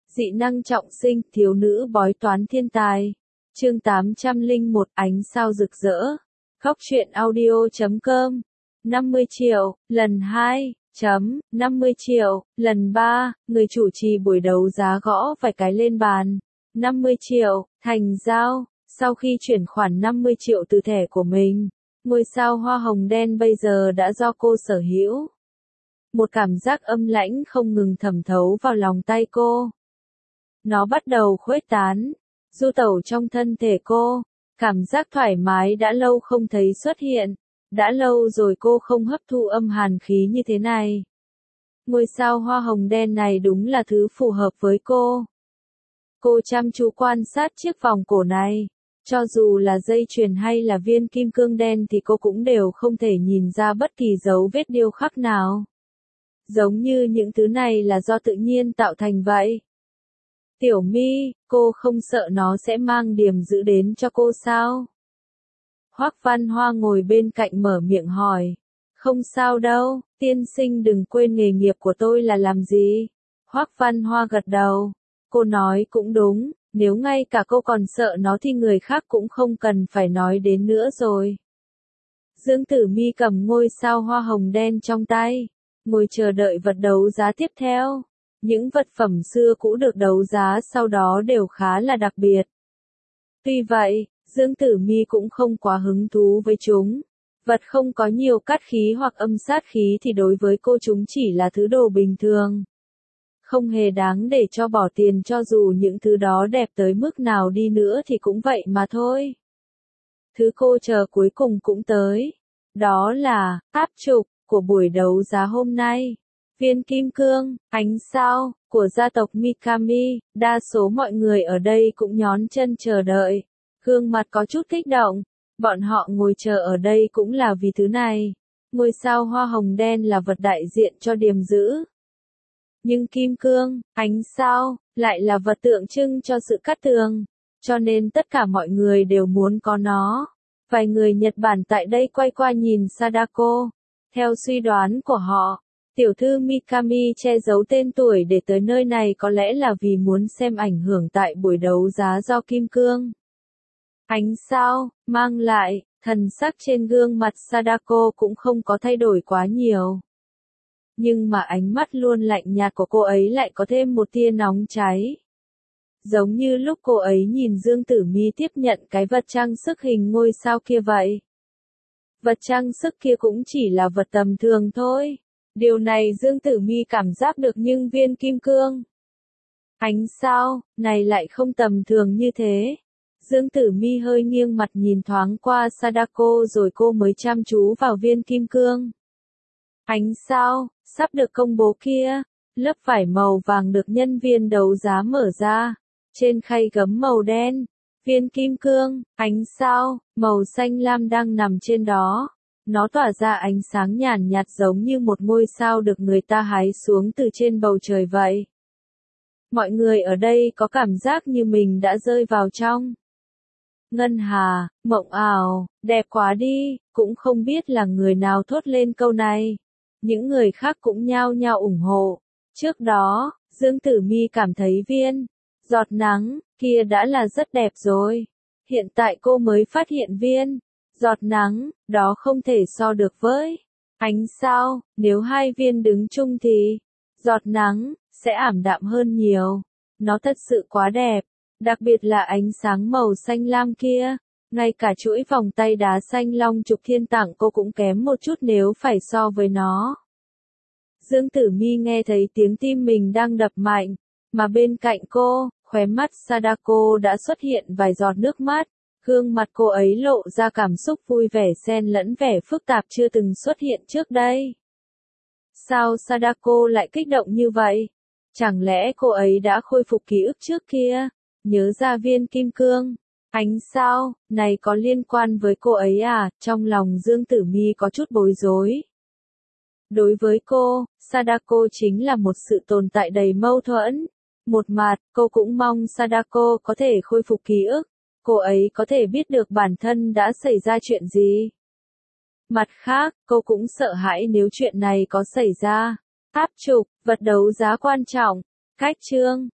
Dị năng trọng sinh, thiếu nữ bói toán thiên tài. Chương 801, ánh sao rực rỡ. Khóc chuyện audio.com. 50 triệu, lần 2, 50 triệu, lần 3, người chủ trì buổi đấu giá gõ vài cái lên bàn. 50 triệu, thành giao. Sau khi chuyển khoản 50 triệu từ thẻ của mình, ngôi sao hoa hồng đen bây giờ đã do cô sở hữu. Một cảm giác âm lãnh không ngừng thẩm thấu vào lòng tay cô. Nó bắt đầu khuếch tán, du tẩu trong thân thể cô. Cảm giác thoải mái đã lâu không thấy xuất hiện. Đã lâu rồi cô không hấp thụ âm hàn khí như thế này. Ngôi sao hoa hồng đen này đúng là thứ phù hợp với cô. Cô chăm chú quan sát chiếc vòng cổ này. Cho dù là dây chuyền hay là viên kim cương đen thì cô cũng đều không thể nhìn ra bất kỳ dấu vết điêu khắc nào. Giống như những thứ này là do tự nhiên tạo thành vậy. Tiểu My, cô không sợ nó sẽ mang điểm dữ đến cho cô sao? Hoắc Văn Hoa ngồi bên cạnh mở miệng hỏi. Không sao đâu, tiên sinh đừng quên nghề nghiệp của tôi là làm gì. Hoắc Văn Hoa gật đầu. Cô nói cũng đúng, nếu ngay cả cô còn sợ nó thì người khác cũng không cần phải nói đến nữa rồi. Dương Tử Mi cầm ngôi sao hoa hồng đen trong tay, ngồi chờ đợi vật đấu giá tiếp theo. Những vật phẩm xưa cũ được đấu giá sau đó đều khá là đặc biệt. Tuy vậy, Dương Tử Mi cũng không quá hứng thú với chúng. Vật không có nhiều cát khí hoặc âm sát khí thì đối với cô chúng chỉ là thứ đồ bình thường. Không hề đáng để cho bỏ tiền, cho dù những thứ đó đẹp tới mức nào đi nữa thì cũng vậy mà thôi. Thứ cô chờ cuối cùng cũng tới. Đó là áp trục của buổi đấu giá hôm nay. Viên kim cương, ánh sao, của gia tộc Mikami. Đa số mọi người ở đây cũng nhón chân chờ đợi. Gương mặt có chút kích động. Bọn họ ngồi chờ ở đây cũng là vì thứ này. Ngôi sao hoa hồng đen là vật đại diện cho điềm giữ. Nhưng kim cương, ánh sao, lại là vật tượng trưng cho sự cát tường. Cho nên tất cả mọi người đều muốn có nó. Vài người Nhật Bản tại đây quay qua nhìn Sadako. Theo suy đoán của họ, tiểu thư Mikami che giấu tên tuổi để tới nơi này có lẽ là vì muốn xem ảnh hưởng tại buổi đấu giá do kim cương. Ánh sao, mang lại, thần sắc trên gương mặt Sadako cũng không có thay đổi quá nhiều. Nhưng mà ánh mắt luôn lạnh nhạt của cô ấy lại có thêm một tia nóng cháy. Giống như lúc cô ấy nhìn Dương Tử Mi tiếp nhận cái vật trang sức hình ngôi sao kia vậy. Vật trang sức kia cũng chỉ là vật tầm thường thôi. Điều này Dương Tử Mi cảm giác được, nhưng viên kim cương, ánh sao, này lại không tầm thường như thế. Dương Tử Mi hơi nghiêng mặt nhìn thoáng qua Sadako rồi cô mới chăm chú vào viên kim cương. Ánh sao, sắp được công bố kia. Lớp vải màu vàng được nhân viên đấu giá mở ra. Trên khay gấm màu đen, viên kim cương, ánh sao, màu xanh lam đang nằm trên đó. Nó tỏa ra ánh sáng nhàn nhạt giống như một ngôi sao được người ta hái xuống từ trên bầu trời vậy. Mọi người ở đây có cảm giác như mình đã rơi vào trong ngân hà, mộng ảo, đẹp quá đi, cũng không biết là người nào thốt lên câu này. Những người khác cũng nhao nhao ủng hộ. Trước đó, Dương Tử Mi cảm thấy viên giọt nắng kia đã là rất đẹp rồi. Hiện tại cô mới phát hiện viên giọt nắng đó không thể so được với ánh sao. Nếu hai viên đứng chung thì giọt nắng sẽ ảm đạm hơn nhiều. Nó thật sự quá đẹp, đặc biệt là ánh sáng màu xanh lam kia. Ngay cả chuỗi vòng tay đá xanh long trục thiên tặng cô cũng kém một chút nếu phải so với nó. Dương Tử Mi nghe thấy tiếng tim mình đang đập mạnh, mà bên cạnh cô, khóe mắt Sadako đã xuất hiện vài giọt nước mắt. Gương mặt cô ấy lộ ra cảm xúc vui vẻ xen lẫn vẻ phức tạp chưa từng xuất hiện trước đây. Sao Sadako lại kích động như vậy? Chẳng lẽ cô ấy đã khôi phục ký ức trước kia? Nhớ ra viên kim cương, ánh sao, này có liên quan với cô ấy à? Trong lòng Dương Tử Mi có chút bối rối. Đối với cô, Sadako chính là một sự tồn tại đầy mâu thuẫn. Một mặt, cô cũng mong Sadako có thể khôi phục ký ức. Cô ấy có thể biết được bản thân đã xảy ra chuyện gì. Mặt khác, cô cũng sợ hãi nếu chuyện này có xảy ra. Áp trục, vật đấu giá quan trọng. Cách chương.